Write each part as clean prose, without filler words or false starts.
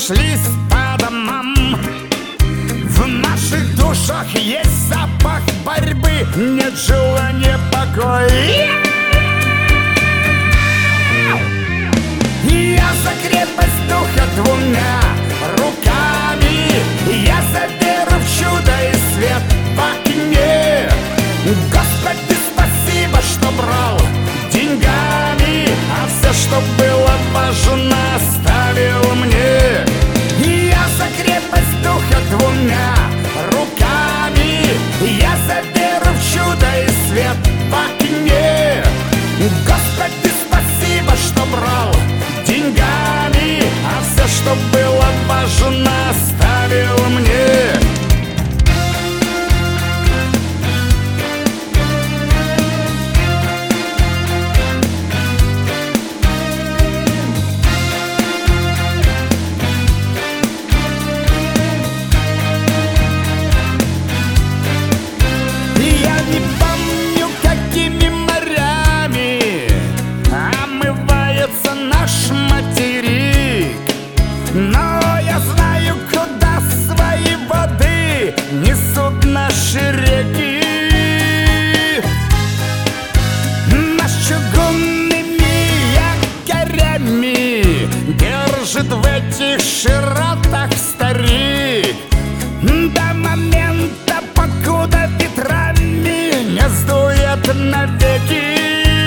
разошлись по домам. В наших душах есть запах борьбы, нет желания покоя. Я за крепость духа двумя руками, я за веру в чудо и свет в окне. Господи, спасибо, что брал деньгами, а все, что было важно, оставил мне. Я за крепость духа двумя руками, я за веру в чудо и свет в окне. Господи, спасибо, что брал деньгами, а все, что было важно, оставил мне. Я не помню, какими морями омывается наш материк, но я знаю, куда свои воды несут наши реки. Нас чугунными якорями держит в этих широтах старик до момента, покуда ветрами не сдует навеки.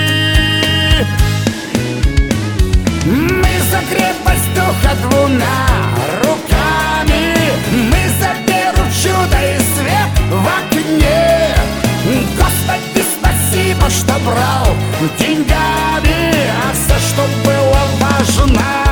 Мы за крепость духа двумя руками, мы за веру в чудо и свет в окне. Господи, спасибо, что брал деньгами, а все, что было важно,